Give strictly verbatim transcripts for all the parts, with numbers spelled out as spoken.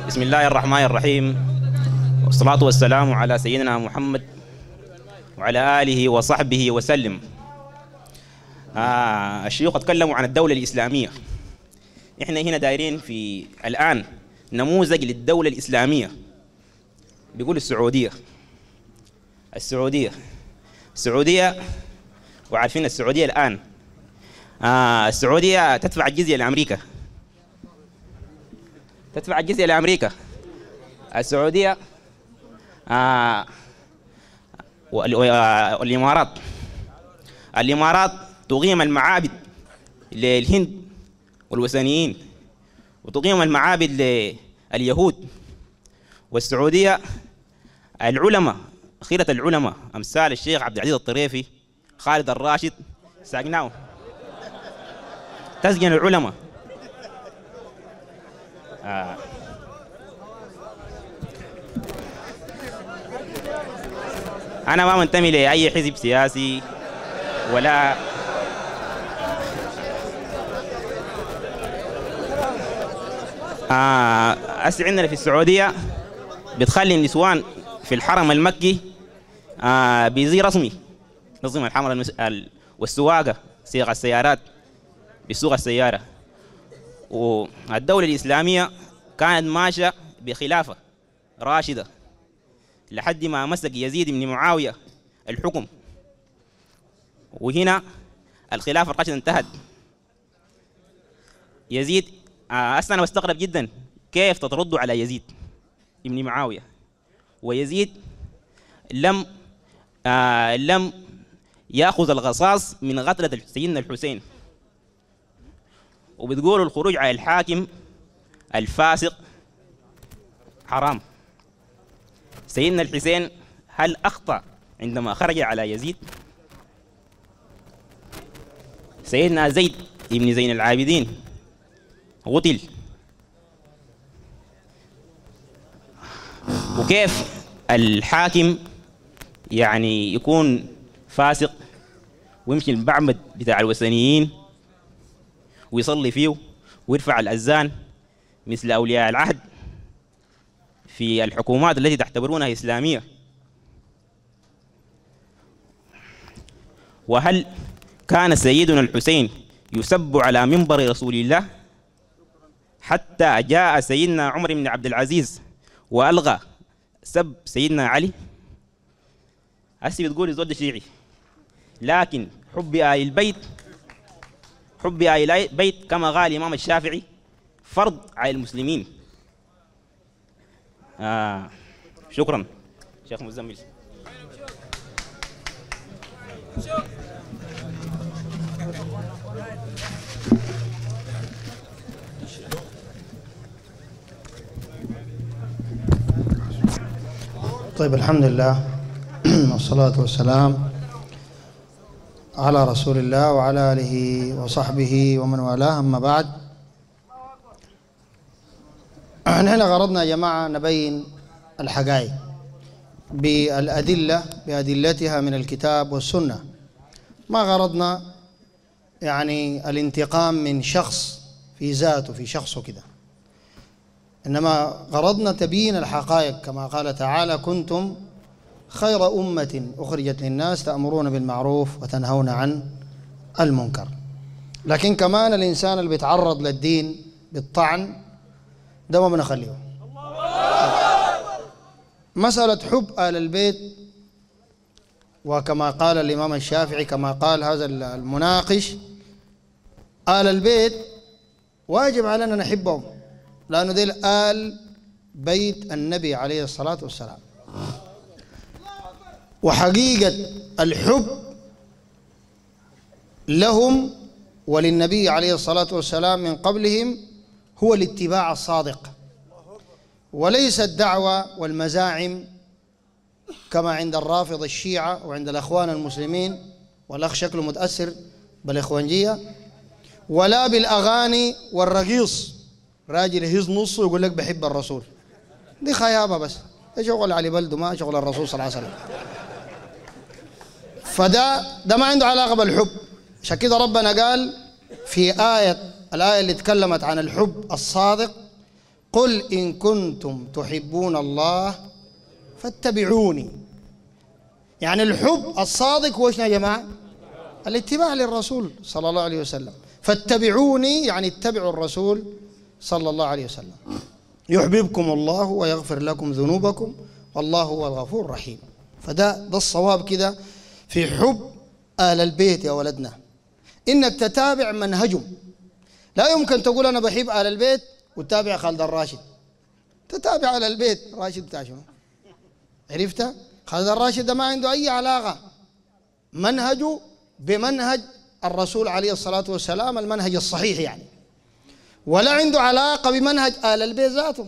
بسم الله الرحمن الرحيم، والصلاة والسلام على سيدنا محمد وعلى آله وصحبه وسلم. آه الشيوخ اتكلموا عن الدولة الإسلامية. إحنا هنا دايرين في الآن نموذج للدولة الإسلامية. بيقول السعودية السعودية السعودية وعارفين السعودية الآن آه السعودية تدفع الجزية لأمريكا تدفع الجزية لأمريكا السعودية آه والإمارات الإمارات تقيم المعابد للهند والوثنيين، وتقيم المعابد لليهود. والسعودية العلماء، خيرة العلماء أمثال الشيخ عبد العزيز الطريفي، خالد الراشد، ساقناه تسجن العلماء. آه. أنا ما منتمي لأي حزب سياسي ولا آه أسي عندنا في السعودية بتخلي النسوان في الحرم المكي آه بزي رسمي، نظم الحمر المس... والسواقة، صيغ السيارات بسوق السيارة. والدولة الإسلامية كانت ماشية بخلافة راشدة لحد ما مسك يزيد بن معاوية الحكم، وهنا الخلافة الراشدة انتهت. يزيد أصلا أنا بستغرب جدا كيف تتردوا على يزيد ابن معاوية، ويزيد لم آه لم يأخذ الغصاص من غتلة سيدنا الحسين، وبتقولوا الخروج على الحاكم الفاسق حرام. سيدنا الحسين هل أخطأ عندما خرج على يزيد؟ سيدنا زيد ابن زين العابدين قتل. وكيف الحاكم يعني يكون فاسق ويمشي المعبد بتاع الوثنيين ويصلي فيه ويرفع الأذان مثل أولياء العهد في الحكومات التي تعتبرونها إسلامية؟ وهل كان سيدنا الحسين يسب على منبر رسول الله حتى جاء سيدنا عمر بن عبد العزيز وألغى سب سيدنا علي؟ هسي بتقول الزول ده شيعي، لكن حب آل البيت حب آل البيت كما قال الإمام الشافعي فرض على المسلمين. آه شكرا شيخ مزمل. طيب، الحمد لله والصلاة والسلام على رسول الله وعلى آله وصحبه ومن والاه، أما بعد. نحن غرضنا يا جماعة نبين الحقائق بالأدلة بأدلتها من الكتاب والسنة. ما غرضنا يعني الانتقام من شخص في ذاته في شخصه كده، إنما غرضنا تبيين الحقائق كما قال تعالى: كنتم خير أمة أخرجت للناس تأمرون بالمعروف وتنهون عن المنكر. لكن كمان الإنسان اللي بيتعرض للدين بالطعن ده ما بنخليه. مسألة حب آل البيت، وكما قال الإمام الشافعي كما قال هذا المناقش، آل البيت واجب علينا نحبهم، لأنه ديل آل بيت النبي عليه الصلاة والسلام. وحقيقة الحب لهم وللنبي عليه الصلاة والسلام من قبلهم هو الاتباع الصادق، وليس الدعوة والمزاعم كما عند الرافض الشيعة وعند الأخوان المسلمين، والأخ شكله متأثر بالإخوانجية، ولا بالأغاني والرقيص، راجل يهز نصه ويقول لك بحب الرسول. دي خيابة بس، ده شغل علي بلده، ما شغل الرسول صلى الله عليه وسلم. فده ده ما عنده علاقة بالحب. عشان كده ربنا قال في آية الآية اللي تكلمت عن الحب الصادق: قل إن كنتم تحبون الله فاتبعوني. يعني الحب الصادق هو شنو يا جماعة؟ الاتباع للرسول صلى الله عليه وسلم. فاتبعوني يعني اتبعوا الرسول صلى الله عليه وسلم يحببكم الله ويغفر لكم ذنوبكم والله هو الغفور الرحيم. فده ده الصواب كده في حب آل البيت يا ولدنا، إنك تتابع منهجهم. لا يمكن تقول أنا بحب آل البيت وتتابع خالد الراشد. تتابع آل البيت راشد بتاع شنو؟ عرفتها؟ خالد الراشد ده ما عنده أي علاقة منهجه بمنهج الرسول عليه الصلاة والسلام، المنهج الصحيح يعني، ولا عنده علاقة بمنهج آل البيت ذاتهم،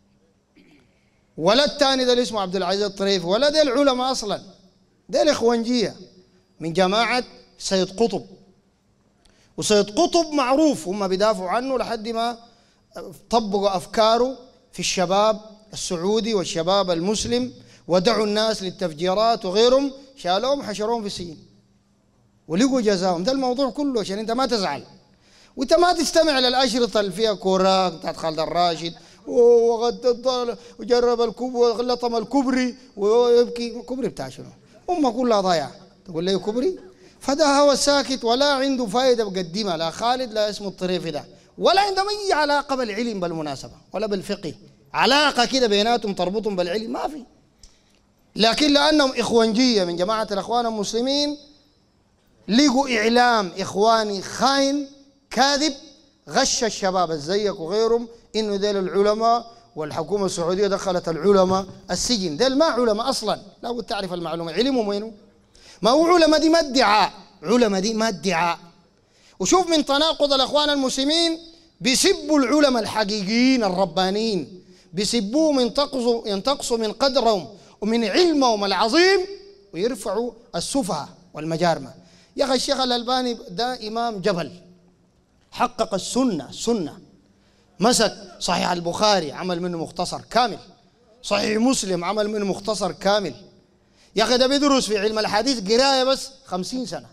ولا الثاني ده اللي اسمه عبد العزيز الطريفي، ولا ده العلماء أصلا، ده الإخوانجية من جماعة سيد قطب. وسيد قطب معروف هم بيدافعوا عنه لحد ما طبقوا أفكاره في الشباب السعودي والشباب المسلم ودعوا الناس للتفجيرات وغيرهم، شالوهم حشروهم في السجن ولقوا جزاهم. ده الموضوع كله عشان انت ما تزعل وانت ما تستمع للأشرطة اللي فيها كوراك بتاعت خالد الراشد وغد وجرب الكوب ولطم الكبري ويبكي. كبري بتاع شنو؟ أمة كلها ضايعة تقول لي كبري. فده هو ساكت ولا عنده فائدة بقدمها، لا خالد لا اسمه الطريفي ده، ولا عندهم أي علاقة بالعلم بالمناسبة ولا بالفقه، علاقة كده بيناتهم تربطهم بالعلم ما في. لكن لأنهم إخوانجية من جماعة الإخوان المسلمين لقوا إعلام إخواني خاين كاذب غش الشباب زيك وغيرهم إنه ديل العلماء والحكومة السعودية دخلت العلماء السجن. ديل ما علماء أصلا، لا بد تعرف المعلومة. علمهم وينه؟ ما هو علماء دي ما ادعاء، علماء دي ما ادعاء. وشوف من تناقض الإخوان المسلمين بيسبوا العلماء الحقيقيين الربانيين، بيسبوهم ينتقصوا ينتقصوا من قدرهم ومن علمهم العظيم ويرفعوا السفهاء والمجارمة. يا أخي الشيخ الألباني ده إمام جبل، حقق السنة السنة، مسك صحيح البخاري عمل منه مختصر كامل، صحيح مسلم عمل منه مختصر كامل. يا أخي ده بيدرس في علم الحديث قراية بس خمسين سنة.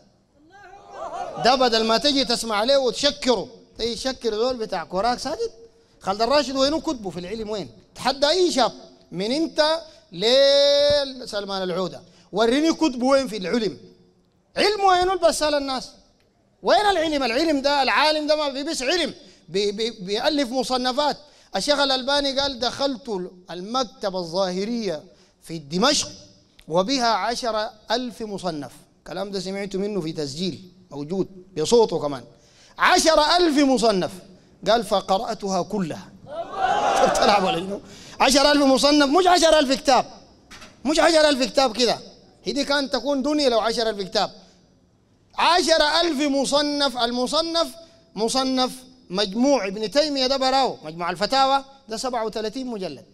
ده بدل ما تجي تسمع عليه وتشكره تجي تشكر دول بتاع كوراك ساكت. خالد الراشد وينه كتبه في العلم؟ وين؟ تحدى أي شاب من أنت لسلمان العودة وريني كتبه وين في العلم. علمه وينه البسال الناس؟ وين العلم؟ العلم ده العالم ده ما بيبس علم، بي بي بيألف مصنفات. الشيخ الألباني قال دخلت المكتبة الظاهرية في دمشق وبها عشر ألف مصنف. الكلام ده سمعته منه في تسجيل موجود بصوته كمان. عشر ألف مصنف قال فقرأتها كلها. بتلعب ولا شنو؟ عشر ألف مصنف مش عشر ألف كتاب، مش عشر ألف كتاب كده، هذه كانت تكون دنيا لو عشر ألف كتاب. عشر ألف مصنف. المصنف مصنف مجموع ابن تيمية ده براو مجموع الفتاوى ده سبعة وثلاثين مجلد.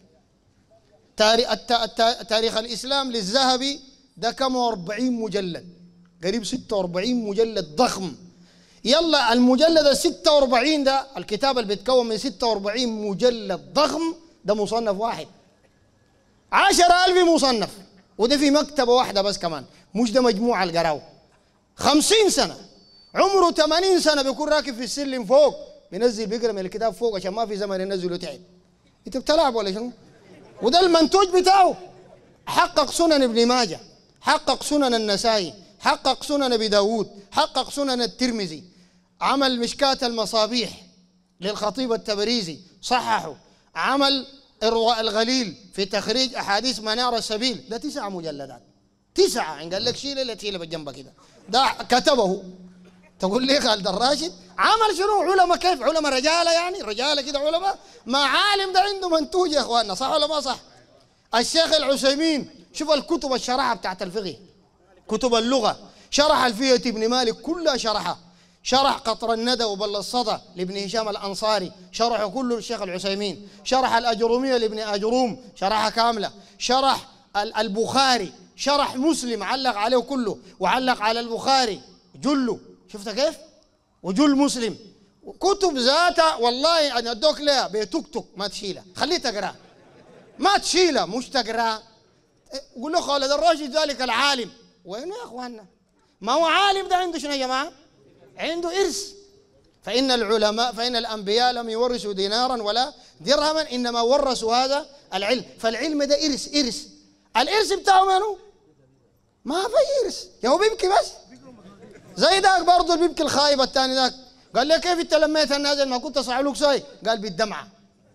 تاريخ الإسلام للذهبي ده كم وأربعين مجلد، قريب ستة وأربعين مجلد ضخم. يلا المجلد ال ستة وأربعين ده الكتاب اللي بيتكون من ستة وأربعين مجلد ضخم ده مصنف واحد. عشر ألف مصنف وده في مكتبة واحدة بس كمان، مش ده مجموعة القراو. خمسين سنة عمره ثمانين سنة بيكون راكب في السلم فوق بينزل بيقرا من الكتاب فوق عشان ما في زمن ينزله تعب. انت بتلعب ولا شنو؟ وده المنتوج بتاعه. حقق سنن ابن ماجه، حقق سنن النسائي، حقق سنن ابي داود، حقق سنن الترمذي، عمل مشكاة المصابيح للخطيب التبريزي صححه، عمل إرواء الغليل في تخريج أحاديث منار السبيل ده تسعة مجلدات. تسعة إن قال لك شيله لا تشيله بجنبك كده ده كتبه. تقول لي خالد الراشد عمل شنو؟ علماء كيف؟ علماء رجاله يعني رجاله كده علماء؟ ما عالم ده عنده منتوج يا اخواننا، صح ولا ما صح؟ الشيخ العثيمين شوف الكتب الشرحه بتاعت الفقه، كتب اللغه شرح الفية ابن مالك كلها شرحها، شرح قطر الندى وبل الصدى لابن هشام الانصاري شرحه كله الشيخ العثيمين، شرح الاجروميه لابن اجروم شرحها كامله، شرح البخاري، شرح مسلم علق عليه كله، وعلق على البخاري جله، شفت كيف؟ وجل مسلم كتب ذاتها والله انا ادوك لها بتكتك ما تشيلها، خليه تقرا ما تشيلها مش تقرا. قول له خالد الراشد ذلك العالم، وين يا اخواننا؟ ما هو عالم ده عنده شنو يا جماعه؟ عنده ارث. فان العلماء فان الانبياء لم يورثوا دينارا ولا درهما إنما ورثوا هذا العلم. فالعلم ده إرث. إرث الإرث بتاعه منو؟ ما في إرث، يا هو بيبكي بس زي داك برضه اللي بيبكي الخايب الثاني ذاك. قال لي كيف انت لميت الناس ما كنت صعلوك ساي؟ قال بالدمعة.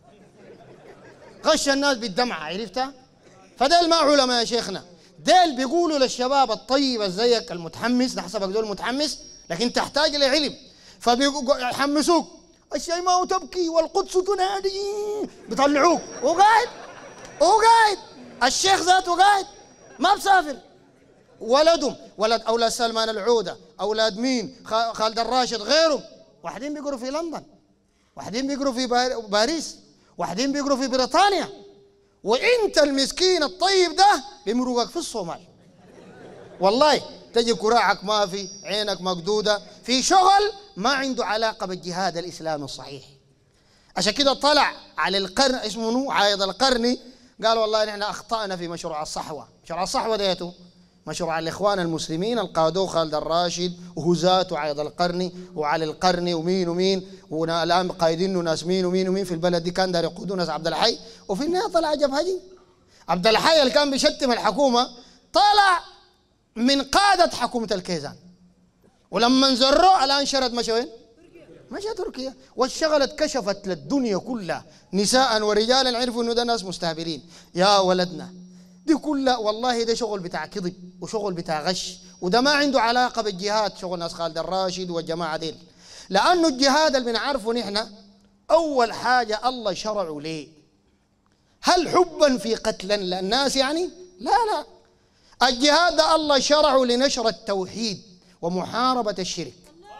غش الناس بالدمعة، عرفتها؟ فديل ما علماء يا شيخنا، ديل بيقولوا للشباب الطيب زيك المتحمس، ده حسبك دول متحمس لكن تحتاج لعلم، فبيحمسوك الشيماء تبكي والقدس تنادي، بيطلعوك وقاعد وقاعد الشيخ ذاته قاعد ما بسافر. ولدهم ولد اولاد سلمان العوده، اولاد مين؟ خالد الراشد، غيرهم، واحدين بيقروا في لندن، واحدين بيقروا في باريس، واحدين بيقروا في بريطانيا، وانت المسكين الطيب ده بيمرقك في الصومال. والله تجي كراعك ما في، عينك مقدوده، في شغل ما عنده علاقه بالجهاد الاسلامي الصحيح. عشان كده طلع على القرن اسمه نو عايض القرني، قال والله نحن اخطانا في مشروع الصحوه. مشروع الصحوه ديته مشروع الاخوان المسلمين القادوه خالد الراشد وهزات وعايض القرني وعلي القرني ومين ومين، والان قايدينه ناس مين ومين ومين في البلد دي، كان داير يقودوا ناس عبد الحي، وفي النهايه طلع جبهجي. عبد الحي اللي كان بيشتم الحكومه طلع من قاده حكومه الكيزان، ولما انزروه الان شرد مشى وين؟ مشى تركيا، والشغلت كشفت للدنيا كلها نساء ورجالا، عرفوا انه ده ناس مستهبلين. يا ولدنا دي كلها والله ده شغل بتاع كذب وشغل بتاع غش، وده ما عنده علاقه بالجهاد، شغل ناس خالد الراشد والجماعه ديل. لانه الجهاد اللي بنعرفه نحن اول حاجه الله شرعه ليه؟ هل حبا في قتل الناس يعني؟ لا لا، الجهاد ده الله شرعه لنشر التوحيد ومحاربه الشرك.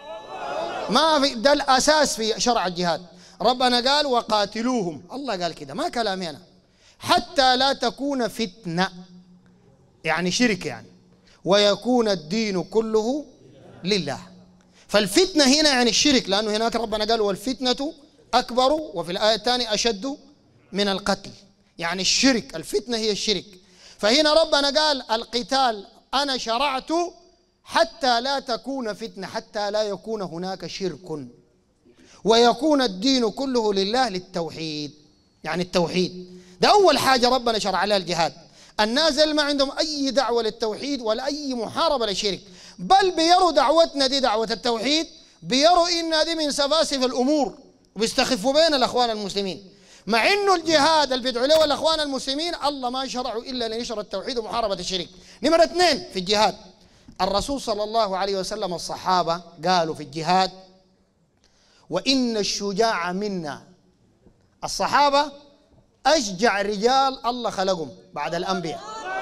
ما في، ده الاساس في شرع الجهاد. ربنا قال وقاتلوهم، الله قال كده، ما كلامي انا، حتى لا تكون فتنة، يعني شرك يعني، ويكون الدين كله لله. فالفتنة هنا يعني الشرك، لأنه هناك ربنا قال والفتنة أكبر، وفي الآية الثانية أشد من القتل، يعني الشرك، الفتنة هي الشرك. فهنا ربنا قال القتال أنا شرعت حتى لا تكون فتنة، حتى لا يكون هناك شرك، ويكون الدين كله لله، للتوحيد، يعني التوحيد ده أول حاجة ربنا شرع لها الجهاد. الناس اللي ما عندهم أي دعوة للتوحيد ولا أي محاربة للشرك، بل بيروا دعوتنا دي دعوة التوحيد، بيروا إن دي من سفاسف الأمور، وبيستخفوا بين الأخوان المسلمين، مع إنه الجهاد اللي بيدعوا له الأخوان المسلمين الله ما شرعوا إلا لنشر التوحيد ومحاربة الشرك. نمرة اثنين في الجهاد، الرسول صلى الله عليه وسلم الصحابة قالوا في الجهاد وإن الشجاع منا. الصحابة أشجع رجال الله خلقهم بعد الأنبياء،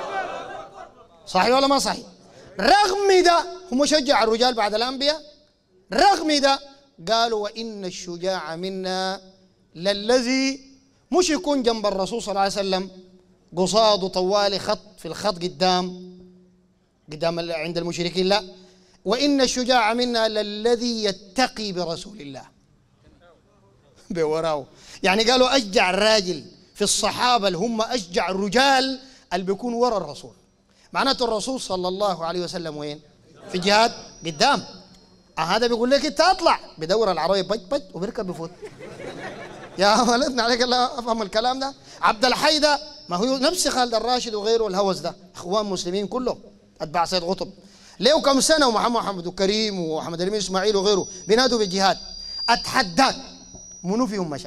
صحيح ولا ما صحيح؟ رغم ده هم شجع الرجال بعد الأنبياء، رغم ده قالوا وإن الشجاع منا للذي مش يكون جنب الرسول صلى الله عليه وسلم قصاده طوالي خط في الخط قدام قدام عند المشركين، لا، وإن الشجاع منا للذي يتقي برسول الله بوراه. يعني قالوا أشجع الراجل في الصحابة اللي هم أشجع الرجال اللي بيكون ورا الرسول، معناته الرسول صلى الله عليه وسلم وين؟ في جهاد قدام. آه هذا بيقول لك انت اطلع بدور العربية بج بج وبيركب بفوت. يا ولدنا عليك الله افهم الكلام ده. عبد الحي ده ما هو نفس خالد الراشد وغيره الهوس ده، اخوان مسلمين كلهم اتباع سيد قطب، ليه كم سنة ومحمد محمد وكريم ومحمد الامين اسماعيل وغيره بينادوا بالجهاد. اتحداك منو فيهم مشى؟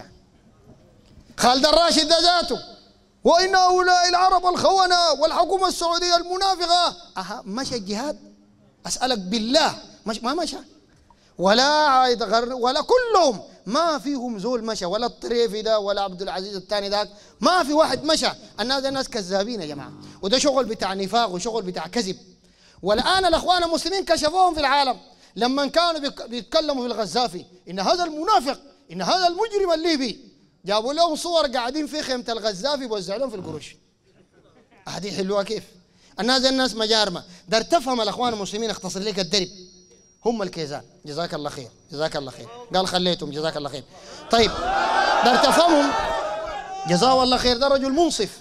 خالد الراشد ده ذاته وإن هؤلاء العرب الخونة والحكومة السعودية المنافقة، أها مشى الجهاد؟ أسألك بالله مش ما مشى ولا ولا كلهم ما فيهم زول مشى، ولا الطريفي ده ولا عبد العزيز الثاني ذاك، ما في واحد مشى. الناس ده ناس كذابين يا جماعة، وده شغل بتاع نفاق وشغل بتاع كذب. والآن الأخوان المسلمين كشفوهم في العالم لما كانوا بيتكلموا في الغزافي إن هذا المنافق إن هذا المجرم الليبي، جابوا لهم صور قاعدين في خيمة الغزافي بوزعوا لهم في القروش. هذه حلوة كيف؟ الناس الناس مجارمة. دار تفهم الأخوان المسلمين، اختصر لك الدرب، هم الكيزان. جزاك الله خير جزاك الله خير، قال خليتهم جزاك الله خير. طيب دار تفهمهم جزاه الله خير، ده رجل منصف.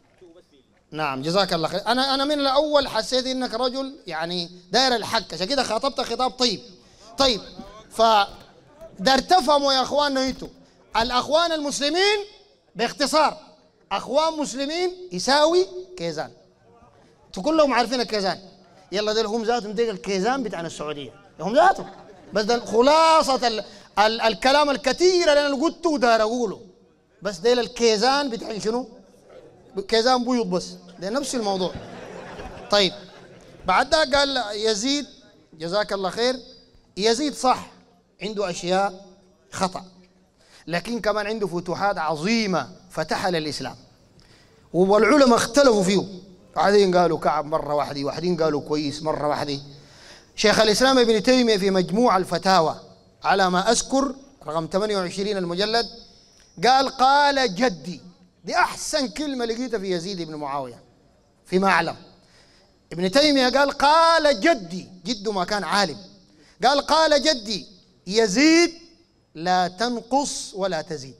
نعم جزاك الله خير. أنا أنا من الأول حسيت إنك رجل يعني داير الحق، عشان كده خاطبت خطاب طيب. طيب ف دار تفهموا يا أخواننا، أنتوا الأخوان المسلمين باختصار اخوان مسلمين يساوي كيزان. انتوا كلهم عارفين الكيزان، يلا دول هم ذاتهم ديك الكيزان بتاعنا السعوديه هم ذاتهم، بس ده خلاصه ال ال الكلام الكثير اللي انا قلته ودار اقوله، بس ديل الكيزان بتاعين شنو؟ كيزان بيض، بس ده نفس الموضوع. طيب بعد ده قال يزيد جزاك الله خير، يزيد صح عنده اشياء خطأ، لكن كمان عنده فتوحات عظيمة فتحها للإسلام، والعلماء اختلفوا فيه، واحدين قالوا كعب مرة واحدة، واحدين قالوا كويس مرة واحدة. شيخ الإسلام ابن تيمية في مجموع الفتاوى على ما أذكر رقم ثمانية وعشرين المجلد قال قال جدي، دي أحسن كلمة لقيتها في يزيد بن معاوية فيما أعلم. ابن تيمية قال قال جدي، جده ما كان عالم، قال قال جدي يزيد لا تنقص ولا تزيد.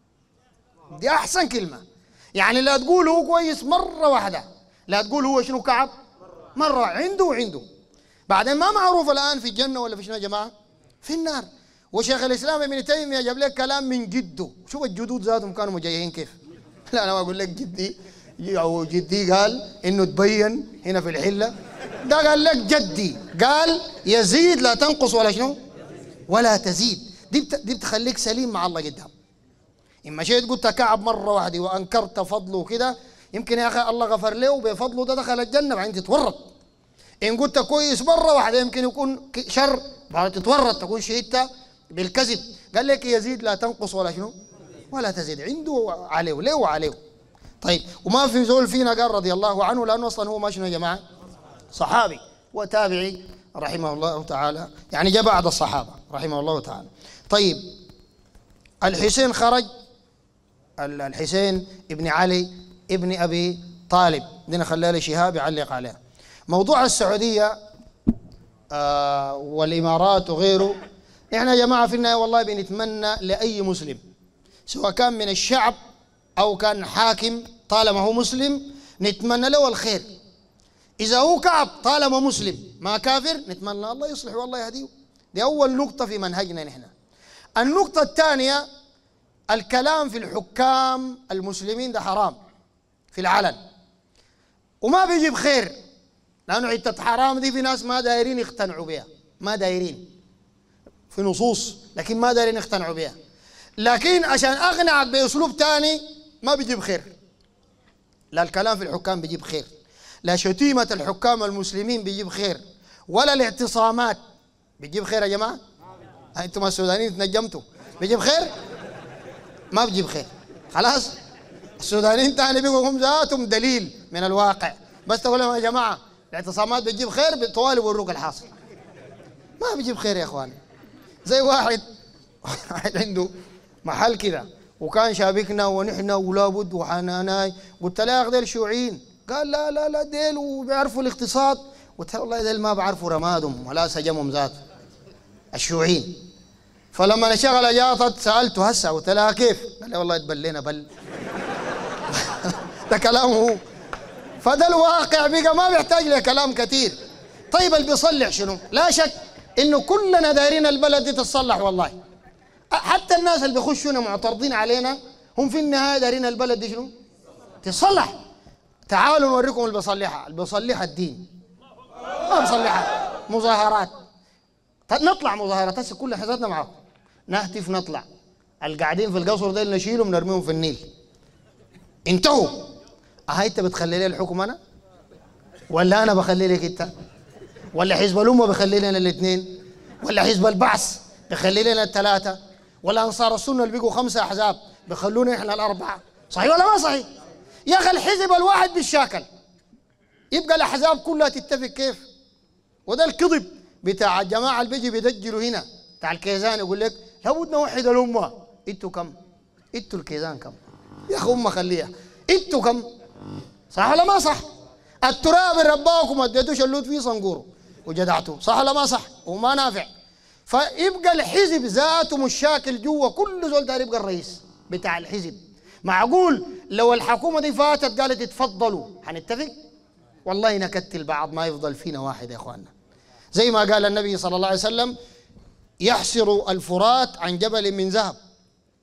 دي أحسن كلمة، يعني لا تقول هو كويس مرة واحدة، لا تقول هو شنو كعب مرة، عنده وعنده. بعدين ما معروف الآن في الجنة ولا في شنو يا جماعة؟ في النار. وشيخ الإسلام ابن تيمية جاب لك كلام من جده، شوف الجدود ذاتهم كانوا مجيهين كيف. لا أنا ما أقول لك جدي أو جدي قال إنه تبين هنا في الحلة، ده قال لك جدي قال يزيد لا تنقص ولا شنو ولا تزيد. دي بت... دي بتخليك سليم مع الله قدام. إن مشيت قلت كعب مرة واحدة وأنكرت فضله كده، يمكن يا أخي الله غفر له وبفضله ده دخل الجنة بعدين تتورط. إن قلت كويس مرة واحدة يمكن يكون شر بعد تتورط تكون شهدت بالكذب. قال لك يزيد لا تنقص ولا شنو ولا تزيد، عنده عليه ليه وعليه. طيب وما في زول فينا قال رضي الله عنه، لأنه أصلا هو ما شنو يا جماعة صحابي وتابعي رحمه الله تعالى، يعني جاء بعد الصحابة رحمه الله تعالى. طيب الحسين خرج، الحسين ابن علي ابن أبي طالب، دينا خلال شهاب يعلق عليها. موضوع السعودية آه والإمارات وغيره، إحنا يا جماعة في النهاية والله بنتمنى لأي مسلم سواء كان من الشعب أو كان حاكم طالما هو مسلم نتمنى له الخير. إذا هو كعب طالما مسلم ما كافر نتمنى الله يصلح والله يهديه. دي أول نقطة في منهجنا نحن. النقطة الثانية الكلام في الحكام المسلمين ده حرام في العلن وما بيجيب خير، لأنه حتة حرام دي في ناس ما دايرين يقتنعوا بها، ما دايرين في نصوص لكن ما دايرين يقتنعوا بها. لكن عشان أقنعك بأسلوب ثاني ما بيجيب خير. لا الكلام في الحكام بيجيب خير، لا شتيمة الحكام المسلمين بيجيب خير، ولا الاعتصامات بيجيب خير يا جماعة. أنتم السودانيين تنجمتوا بيجيب خير؟ ما بيجيب خير. خلاص السودانيين تاني بيقولوا هم ذاتهم دليل من الواقع، بس تقول لهم يا جماعة الاعتصامات بتجيب خير طوال يوروك الحاصل. ما بيجيب خير يا اخوان. زي واحد واحد عنده محل كده وكان شابكنا ونحن ولا بد وحناناي، قلت له يا اخي ديل شيوعيين، قال لا لا لا ديل وبيعرفوا الاقتصاد، قلت له والله ديل ما بعرفوا رمادهم ولا سجمهم ذاته الشيوعيين. فلما نشغل جاطت سالته هسه قلت لها كيف؟ قال لي والله تبلينا بل ده كلامه هو. فده الواقع بقى ما بيحتاج له كلام كثير. طيب اللي بيصلح شنو؟ لا شك انه كلنا دايرين البلد دي تتصلح والله. حتى الناس اللي بيخشونا معترضين علينا هم في النهايه دايرين البلد دي شنو؟ تصلح. تعالوا نوريكم اللي بيصلحها، اللي بيصلحها الدين. ما بيصلحها مظاهرات. نطلع مظاهرات هسه كل حزتنا معاكم. نهتف نطلع. القاعدين في القصر ده نشيلهم نرميهم في النيل. انتهوا. هاي انت بتخلي لي الحكم انا؟ ولا انا بخلي لك انت؟ ولا حزب الامه بخلي لنا الاثنين؟ ولا حزب البعث بخلي لنا الثلاثه؟ ولا انصار السنه اللي بقوا خمسه احزاب بخلونا احنا الاربعه؟ صحيح ولا ما صحيح؟ يا اخي الحزب الواحد بالشاكل يبقى الاحزاب كلها تتفق كيف؟ وده الكذب بتاع الجماعه اللي بيجي بيدجلوا هنا بتاع الكيزان يقول لك لابد نوحد الامه. انتوا كم؟ انتوا الكيزان كم؟ يا اخي امه خليها. انتوا كم؟ صح ولا ما صح؟ التراب اللي رباكم ما اديتوش اللوت فيه صنقوره وجدعتوه، صح ولا ما صح؟ وما نافع. فيبقى الحزب ذاته مشاكل جوا، كل زول داير يبقى الرئيس بتاع الحزب. معقول لو الحكومه دي فاتت قالت اتفضلوا حنتفق؟ والله نكتل بعض ما يفضل فينا واحد يا اخواننا. زي ما قال النبي صلى الله عليه وسلم يحسر الفرات عن جبل من ذهب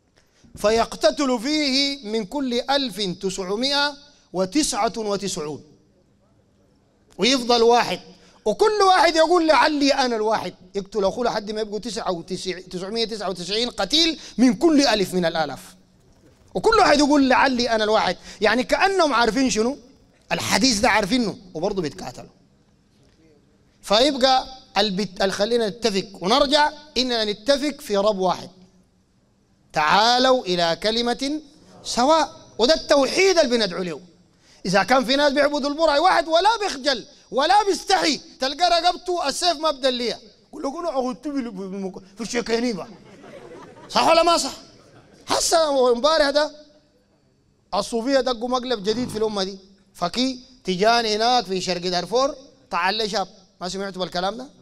فيقتتل فيه من كل ألف تسعمائة وتسعة وتسعون، ويفضل واحد، وكل واحد يقول لعلي أنا الواحد، يقتل أخوه لحد ما يبقوا تسعمائة وتسعة وتسعين قتيل من كل ألف من الآلاف، وكل واحد يقول لعلي أنا الواحد. يعني كأنهم عارفين شنو الحديث ده، عارفينه وبرضه بيتقاتلوا. فيبقى البت... خلينا نتفق ونرجع إننا نتفق في رب واحد، تعالوا إلى كلمة سواء، وده التوحيد اللي بندعو له. إذا كان في ناس بيعبدوا البرع واحد ولا بيخجل ولا بيستحي، تلقى رقبته السيف ما بدل ليه، كل يقولوا عغدت في الشيكينيبة، صح ولا ما صح؟ هسه امبارح ده الصوفية دقوا مقلب جديد في الأمة دي، فكي تجاني هناك في شرق دارفور طعن لي شاب، ما سمعتوا بالكلام ده؟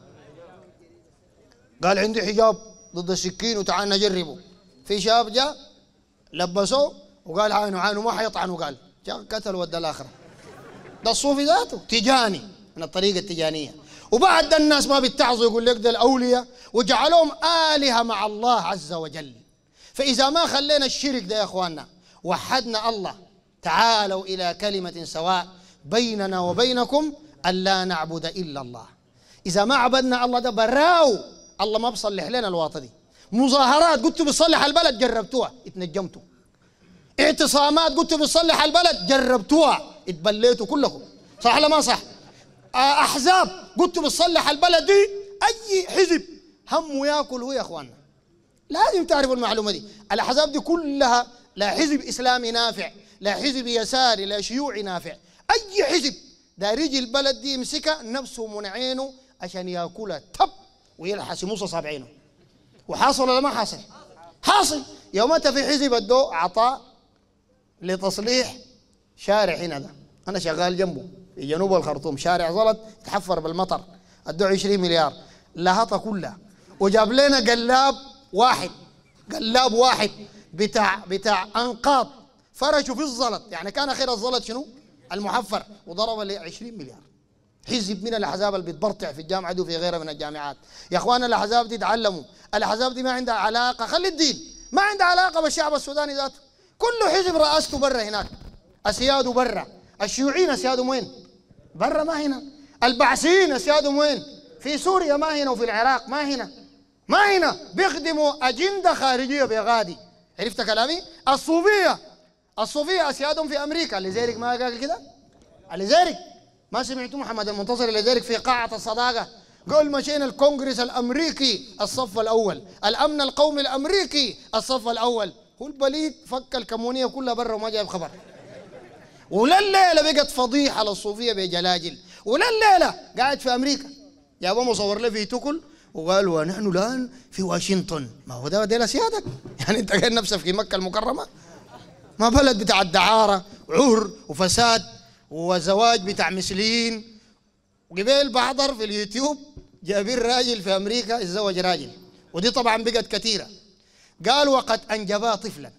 قال عندي حجاب ضد السكين وتعال نجربه. في شاب جاء لبسوه وقال عانوا عانوا ما حيطعنوا، قال جاء قتل ودى الآخرة. ده الصوفي ذاته تجاني من الطريقة التجانية. وبعد الناس ما بيتعظوا يقول لك ده الأولياء وجعلهم آلهة مع الله عز وجل. فإذا ما خلينا الشرك ده يا أخواننا، وحدنا الله، تعالوا إلى كلمة سواء بيننا وبينكم ألا نعبد إلا الله. إذا ما عبدنا الله ده براو الله ما بصلح لنا الواطة دي. مظاهرات قلتوا بصلح البلد جربتوها اتنجمتوا، اعتصامات قلتوا بصلح البلد جربتوها اتبليتوا كلكم، صح ولا ما صح؟ أحزاب قلتوا بصلح البلد دي، أي حزب همه ياكل هو يا أخواننا. لازم تعرفوا المعلومة دي. الأحزاب دي كلها لا حزب إسلامي نافع، لا حزب يساري، لا شيوعي نافع. أي حزب داير يجي البلد دي يمسكها نفسه من عينه عشان ياكلها تب ويلحس يمص صابعينه. وحاصل ولا ما حاصل؟ حاصل. يومتها في حزب ادوه عطاء لتصليح شارع هنا ده، أنا شغال جنبه في جنوب الخرطوم، شارع زلط تحفر بالمطر، ادوه عشرين مليار لهطة كلها، وجاب لنا قلاب واحد، قلاب واحد بتاع بتاع أنقاض فرشوا في الزلط، يعني كان خير الزلط شنو؟ المحفر، وضرب ل عشرين مليار. حزب من الأحزاب اللي بتبرطع في الجامعة دي وفي غيرها من الجامعات. يا أخوانا الأحزاب دي تعلموا، الأحزاب دي ما عندها علاقة، خلي الدين ما عندها علاقة بالشعب السوداني ذاته. كل حزب رئاسته برا هناك، أسياده برا، الشيوعيين أسيادهم وين؟ برا ما هنا. البعثيين أسيادهم وين؟ في سوريا ما هنا، وفي العراق ما هنا، ما هنا، بيخدموا أجندة خارجية بغادي. عرفت كلامي؟ الصوفية الصوفية أسيادهم في أمريكا، لذلك ما قال كده؟ لذلك ما سمعتوا محمد المنتصر لذلك في قاعة الصداقة قال مشينا الكونغرس الأمريكي الصف الأول، الأمن القومي الأمريكي الصف الأول. هو البليد فك الكمونية كلها برا وما جايب خبر. ولا الليلة بقت فضيحة للصوفية بجلاجل، ولا الليلة قاعد في أمريكا جابوا مصور له في تكل وقالوا نحن الآن في واشنطن. ما هو ده ديل سيادك، يعني أنت قاعد نفسك في مكة المكرمة؟ ما بلد بتاع الدعارة وعهر وفساد وزواج بتاع مثليين. وقبل بحضر في اليوتيوب جايبين راجل في أمريكا يتزوج راجل، ودي طبعا بقت كثيرة. قال وقد أنجبا طفلا،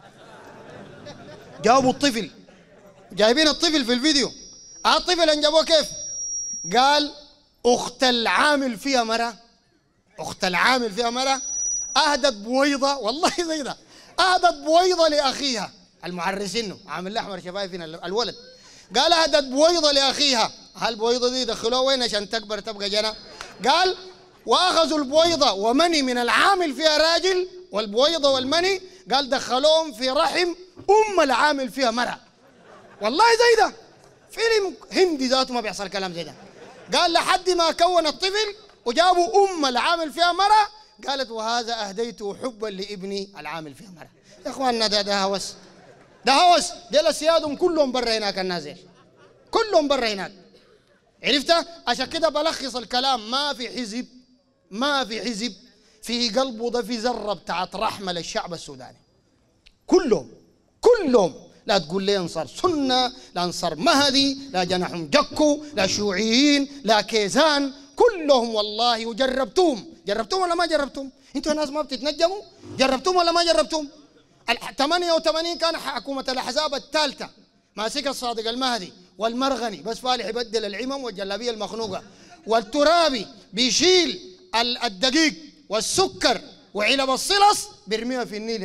جابوا الطفل، جايبين الطفل في الفيديو. آه الطفل أنجبوه كيف؟ قال أخت العامل فيها مرة، أخت العامل فيها مرة أهدت بويضة، والله زي ده، أهدت بويضة لأخيها المعرسينه عامل الأحمر شفايفين الولد، قال أهدت بويضة لأخيها. هالبويضة دي دخلوها وين عشان تكبر تبقى جنة؟ قال وأخذوا البويضة ومني من العامل فيها راجل، والبويضة والمني قال دخلوهم في رحم أم العامل فيها مرة. والله زي ده فيلم هندي ذاته ما بيحصل كلام زي ده. قال لحد ما كون الطفل وجابوا أم العامل فيها مرة، قالت وهذا أهديته حبا لابني العامل فيها مرة. يا إخواننا ده ده هوس، ده هوس. ديل أسيادهم كلهم برا هناك، النازل كلهم برا هناك. عرفت؟ عشان كده بلخص الكلام، ما في حزب ما في حزب في قلبه ده في ذرة بتاعت رحمة للشعب السوداني. كلهم كلهم، لا تقول لي انصار سنة، لا انصار مهدي، لا جناحهم جكو، لا شيوعيين، لا كيزان، كلهم والله. وجربتوهم جربتوهم ولا ما جربتوهم؟ انتوا ناس ما بتتنجموا؟ جربتوهم ولا ما جربتوهم؟ ثمانية وثمانين كان حكومة الأحزاب الثالثة ماسك الصادق المهدي والمرغني بس فالح يبدل العمم والجلابية المخنوقة، والترابي بيشيل الدقيق والسكر وعلب الصلص بيرميها في النيل هنا ده.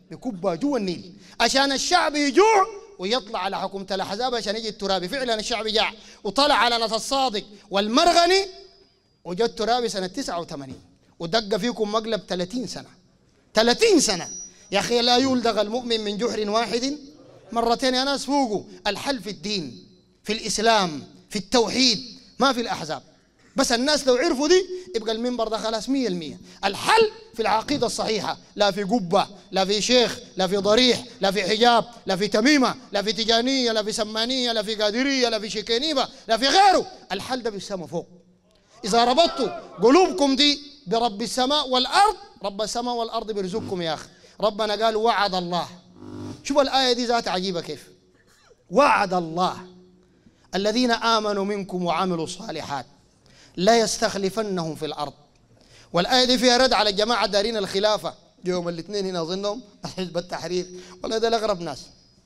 بكبها جوا النيل عشان الشعب يجوع ويطلع على حكومة الأحزاب عشان يجي الترابي. فعلا الشعب جاع وطلع على نص الصادق والمرغني وجاء الترابي سنة تسعة وثمانين ودق فيكم مقلب ثلاثين سنة. ثلاثين سنة يا أخي. لا يلدغ المؤمن من جحر واحد مرتين يا ناس. فوقوا الحل في الدين، في الإسلام، في التوحيد، ما في الأحزاب. بس الناس لو عرفوا دي يبقى المنبر ده خلاص مية المية. الحل في العقيدة الصحيحة، لا في قبة، لا في شيخ، لا في ضريح، لا في حجاب، لا في تميمة، لا في تجانية، لا في سمانية، لا في قادرية، لا في شكينيبة، لا في غيره. الحل ده بالسما فوق. إذا ربطتوا قلوبكم دي برب السماء والأرض، رب السماء والأرض بيرزقكم يا أخي. ربنا قال وعد الله. شوف الآية دي ذات عجيبة كيف. وعد الله الذين آمنوا منكم وعملوا الصالحات لا يستخلفنهم في الأرض. والآية دي فيها رد على الجماعة دارين الخلافة يوم الاثنين هنا أظنهم حزب التحرير، ولا ده الأغرب ناس.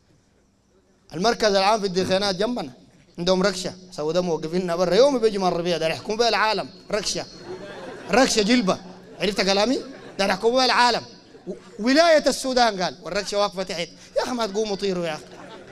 المركز العام في الدخانات جنبنا عندهم ركشة، سووا ده موقفيننا برا يوم بيجي من الربيع ده يحكموا بها العالم. ركشة ركشة جلبة، عرفت كلامي؟ ده يحكموا بها العالم. ولاية السودان قال والركشة واقفة تحت. يا أخي ما تقوموا طيروا يا أخي.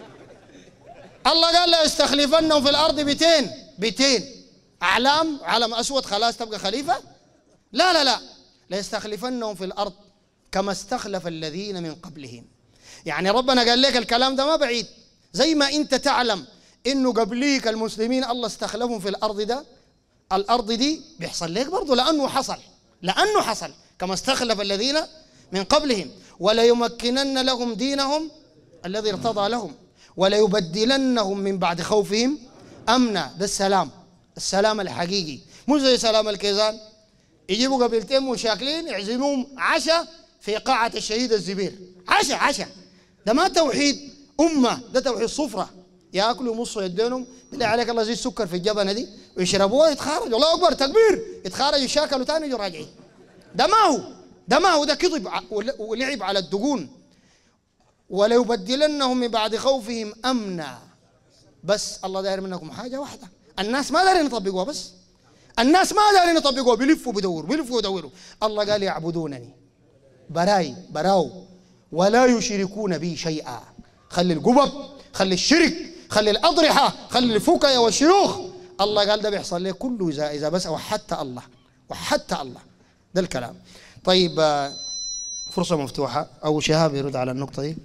الله قال لا يستخلفنهم في الأرض بيتين بيتين أعلام علم أسود خلاص تبقى خليفة؟ لا لا لا، لا يستخلفنهم في الأرض كما استخلف الذين من قبلهم. يعني ربنا قال لك الكلام ده ما بعيد. زي ما أنت تعلم إنه قبليك المسلمين الله استخلفهم في الأرض ده، الأرض دي بيحصل لك برضه لأنه حصل لأنه حصل كما استخلف الذين من قبلهم. ولا يمكنن لهم دينهم الذي ارتضى لهم ولا يبدلنهم من بعد خوفهم أمنا. ده السلام، السلام الحقيقي، مو زي سلام الكيزان. يجيبوا قبيلتين مشاكلين يعزموهم عشاء في قاعة الشهيد الزبير. عشاء عشاء ده ما توحيد أمة، ده توحيد صفرة. ياكلوا يمصوا يدينهم بالله عليك الله زي السكر في الجبنة دي ويشربوها يتخارجوا. الله أكبر تكبير، يتخارجوا يشاكلوا تاني يجوا راجعين. ده ما هو ده ما هو ده كذب ولعب على الدقون. ولا يبدلنهم من بعد خوفهم أمنا. بس الله داير منكم حاجة واحدة، الناس ما دارين يطبقوها. بس الناس ما دارين يطبقوها، بيلفوا بدوروا بيلفوا يدوروا. الله قال يعبدونني براي براو ولا يشركون بي شيئا. خلي القبب، خلي الشرك، خلي الأضرحة، خلي الفكاية والشيوخ. الله قال ده بيحصل ليه كله إذا إذا بس وحدت الله وحدت الله. ده الكلام. طيب فرصة مفتوحة أو شهاب يرد على النقطة دي.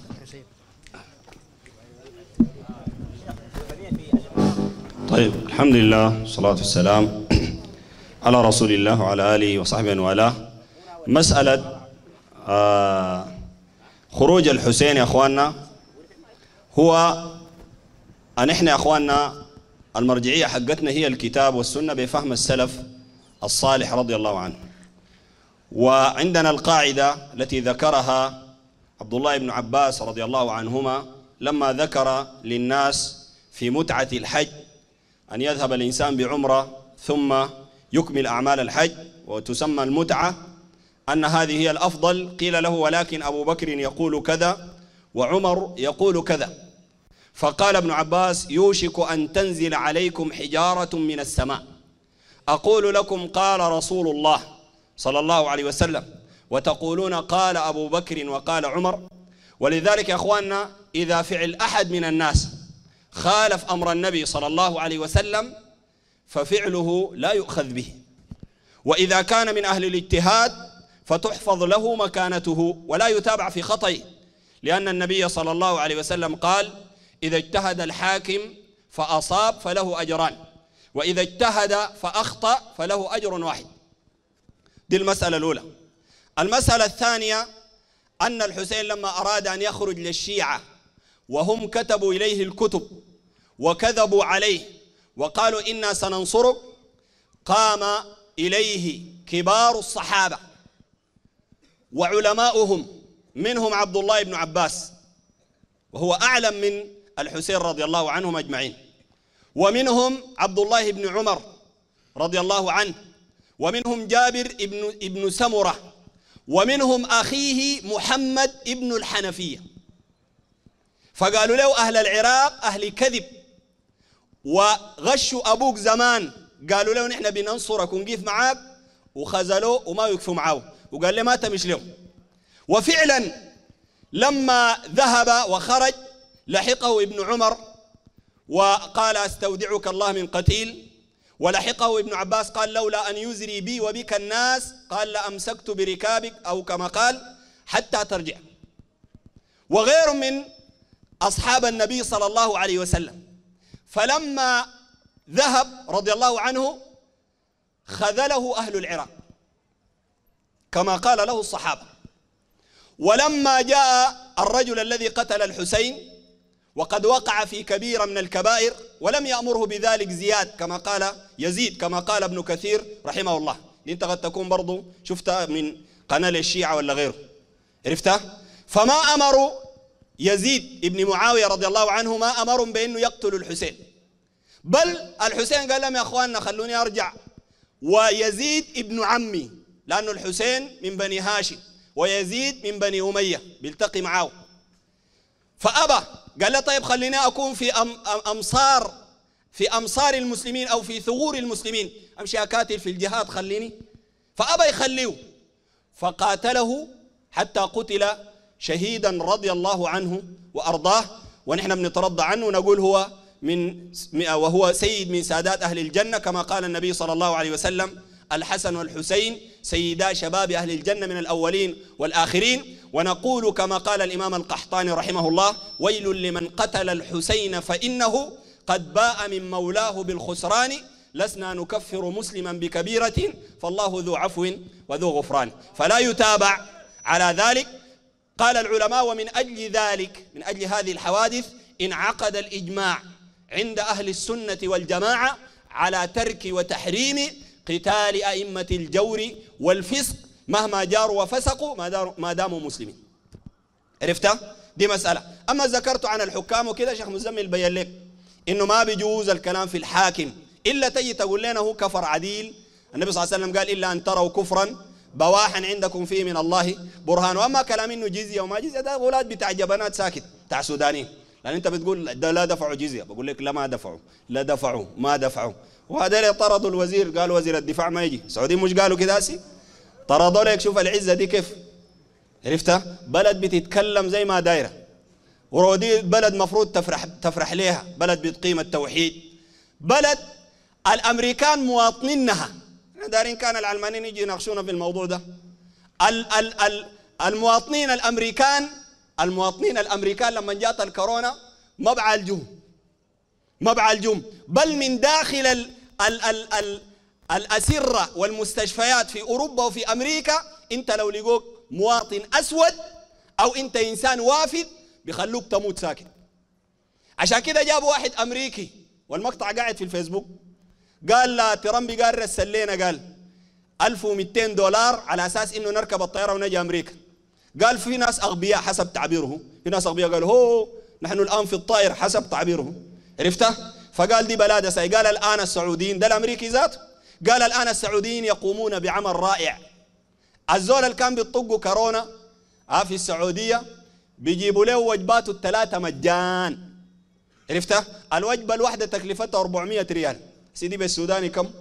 طيب الحمد لله والصلاة والسلام على رسول الله وعلى آله وصحبه والاه. مسألة آه خروج الحسين يا أخواننا هو أن إحنا يا أخواننا المرجعية حقتنا هي الكتاب والسنة بفهم السلف الصالح رضي الله عنه. وعندنا القاعدة التي ذكرها عبد الله بن عباس رضي الله عنهما لما ذكر للناس في متعة الحج أن يذهب الإنسان بعمرة ثم يكمل أعمال الحج وتسمى المتعة، أن هذه هي الأفضل. قيل له ولكن أبو بكر يقول كذا وعمر يقول كذا. فقال ابن عباس يوشك أن تنزل عليكم حجارة من السماء أقول لكم قال رسول الله صلى الله عليه وسلم وتقولون قال أبو بكر وقال عمر. ولذلك يا أخواننا إذا فعل أحد من الناس خالف أمر النبي صلى الله عليه وسلم ففعله لا يؤخذ به، وإذا كان من أهل الاجتهاد فتحفظ له مكانته ولا يتابع في خطئه، لأن النبي صلى الله عليه وسلم قال إذا اجتهد الحاكم فأصاب فله أجران وإذا اجتهد فأخطأ فله أجر واحد. دي المسألة الأولى. المسألة الثانية أن الحسين لما أراد أن يخرج للشيعة وهم كتبوا إليه الكتب وكذبوا عليه وقالوا إنا سننصرك، قام إليه كبار الصحابة وعلماؤهم منهم عبد الله بن عباس وهو أعلم من الحسين رضي الله عنهم أجمعين، ومنهم عبد الله بن عمر رضي الله عنه، ومنهم جابر ابن, ابن سمرة، ومنهم أخيه محمد ابن الحنفية. فقالوا له أهل العراق أهل كذب وغشوا أبوك زمان، قالوا له نحن بننصرك ونقيف معاك وخزلوه وما يكفوا معاه وقال له ما تمش له. وفعلا لما ذهب وخرج لحقه ابن عمر وقال استودعك الله من قتيل، ولحقه ابن عباس قال لولا أن يزري بي وبك الناس قال لأمسكت بركابك أو كما قال حتى ترجع. وغير من أصحاب النبي صلى الله عليه وسلم. فلما ذهب رضي الله عنه خذله أهل العراق كما قال له الصحابة. ولما جاء الرجل الذي قتل الحسين وقد وقع في كبيرة من الكبائر ولم يأمره بذلك زياد كما قال يزيد كما قال ابن كثير رحمه الله، انت قد تكون برضو شفتها من قناة الشيعة ولا غيره، عرفتها؟ فما أمروا يزيد ابن معاوية رضي الله عنه ما أمرهم بأنه يقتلوا الحسين، بل الحسين قال لهم يا أخواننا خلوني أرجع، ويزيد ابن عمي لأنه الحسين من بني هاشم ويزيد من بني أمية بيلتقي معه، فأبى قال له طيب خليني أكون في أمصار في أمصار المسلمين أو في ثغور المسلمين، أمشي أكاتل في الجهاد خليني، فأبى يخليه فقاتله حتى قتل شهيدا رضي الله عنه وأرضاه. ونحن بنترضى عنه ونقول هو من وهو سيد من سادات أهل الجنة كما قال النبي صلى الله عليه وسلم الحسن والحسين سيدا شباب أهل الجنة من الأولين والآخرين. ونقول كما قال الإمام القحطاني رحمه الله ويل لمن قتل الحسين فإنه قد باء من مولاه بالخسران، لسنا نكفر مسلما بكبيرة فالله ذو عفو وذو غفران. فلا يتابع على ذلك. قال العلماء ومن أجل ذلك من أجل هذه الحوادث انعقد الإجماع عند أهل السنة والجماعة على ترك وتحريم قتال أئمة الجور والفسق مهما جاروا وفسقوا ما داموا مسلمين. عرفتها؟ دي مسألة. أما ذكرت عن الحكام وكذا شيخ مزمل بيّن لك إنه ما بيجوز الكلام في الحاكم إلا تجي تقول لنا هو كفر عديل. النبي صلى الله عليه وسلم قال إلا أن تروا كفرا بواحا عندكم فيه من الله برهان. وأما كلام إنه جزية وما جزية ده أولاد بتاع جبنات ساكت بتاع سودانيين، لأن أنت بتقول ده لا دفعوا جزية، بقول لك لا ما دفعوا لا دفعوا ما دفعوا. وهذا اللي طردوا الوزير قال وزير الدفاع ما يجي. السعوديين مش قالوا كده هسي؟ طردوا لك. شوف العزة دي كيف، عرفتها؟ بلد بتتكلم زي ما دايرة، ودي بلد مفروض تفرح تفرح ليها، بلد بتقيم التوحيد، بلد الأمريكان مواطنينها. دارين كان العلمانيين يجي يناقشونا في الموضوع ده. ال ال ال المواطنين الأمريكان المواطنين الأمريكان لما جات الكورونا ما بعالجوهم ما بعالجوهم بل من داخل ال ال ال ال الأسرة والمستشفيات في أوروبا وفي أمريكا أنت لو لقوك مواطن أسود أو أنت إنسان وافد بيخلوك تموت ساكت. عشان كده جابوا واحد أمريكي والمقطع قاعد في الفيسبوك قال لا ترامب قال رسل لنا قال ألف ومئتين دولار على أساس إنه نركب الطيارة ونجي أمريكا. قال في ناس أغبياء حسب تعبيره، في ناس أغبياء قالوا هو نحن الآن في الطائر حسب تعبيره، عرفته؟ فقال دي بلاد ساي. قال الآن السعوديين ده الأمريكي ذاته قال الآن السعوديين يقومون بعمل رائع. الزول اللي كان بيطقوا كورونا آه في السعودية بيجيبوا له وجباته الثلاثة مجان، عرفتها؟ الوجبة الواحدة تكلفتها أربعمئة ريال. سيدي بالسوداني كم؟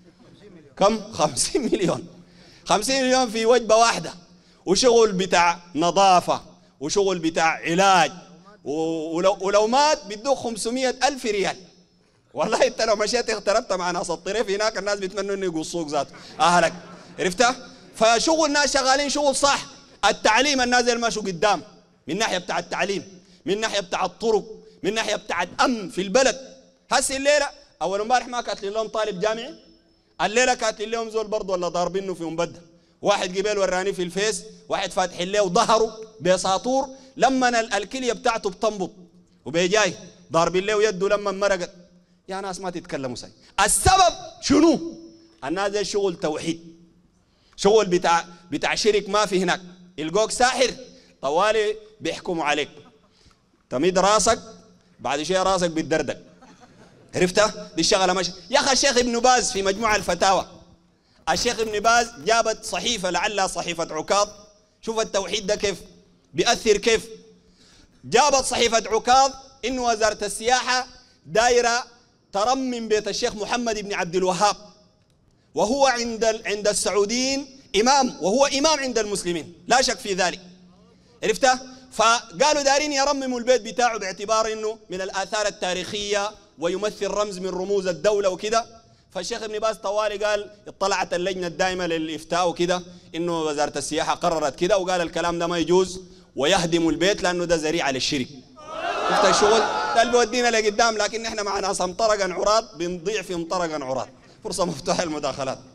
كم؟ خمسين مليون. خمسين مليون في وجبة واحدة، وشغل بتاع نظافة وشغل بتاع علاج، ولو, ولو مات بيدوك خمسمئة ألف ريال. والله انت لو مشيت اغتربت مع ناس الطريف هناك الناس بيتمنوا انه يقصوك ذات اهلك، عرفتها؟ فشغل الناس شغالين شغل صح. التعليم الناس اللي ماشوا قدام من ناحيه بتاع التعليم، من ناحيه بتاع الطرق، من ناحيه بتاع الامن في البلد. هسه الليله اول امبارح ما كاتلين لهم طالب جامعي، الليله كاتلين لهم زول برضه ولا ضاربينه في مبدل. واحد قبيل وراني في الفيس واحد فاتح له وظهره بساطور لما الكليه بتاعته بتنبض وبيجاي ضارب له يده لما مرقت. يا ناس ما تتكلموا ساي. السبب شنو؟ الناس ده شغل توحيد، شغل بتاع بتاع شرك ما في هناك. يلقوك ساحر طوالي بيحكموا عليك، تميد راسك بعد شيء راسك بيتدردق، عرفتها؟ دي الشغله ماشيه. يا اخي الشيخ ابن باز في مجموع الفتاوى، الشيخ ابن باز جابت صحيفه لعلها صحيفه عكاظ. شوف التوحيد ده كيف بيأثر كيف. جابت صحيفه عكاظ انه وزاره السياحه دايره ترمم بيت الشيخ محمد بن عبد الوهاب، وهو عند عند السعوديين إمام، وهو إمام عند المسلمين لا شك في ذلك، عرفته؟ فقالوا دارين يرمموا البيت بتاعه باعتبار انه من الاثار التاريخيه ويمثل رمز من رموز الدوله وكده. فالشيخ ابن باز طوالي قال اطلعت اللجنه الدائمه للافتاء وكده انه وزاره السياحه قررت كده، وقال الكلام ده ما يجوز ويهدموا البيت لانه ده ذريعه للشرك. شفت الشغل ده اللي بيودينا لقدام، لكن احنا مع ناس مطرقا عراض بنضيع في مطرقا عراض. فرصه مفتوحه للمداخلات.